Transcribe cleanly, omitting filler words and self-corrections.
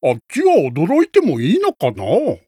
あっちは驚いてもいいのかな？